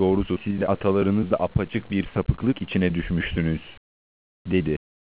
Doğrusu siz de atalarınız da apaçık bir sapıklık içine düşmüşsünüz, dedi.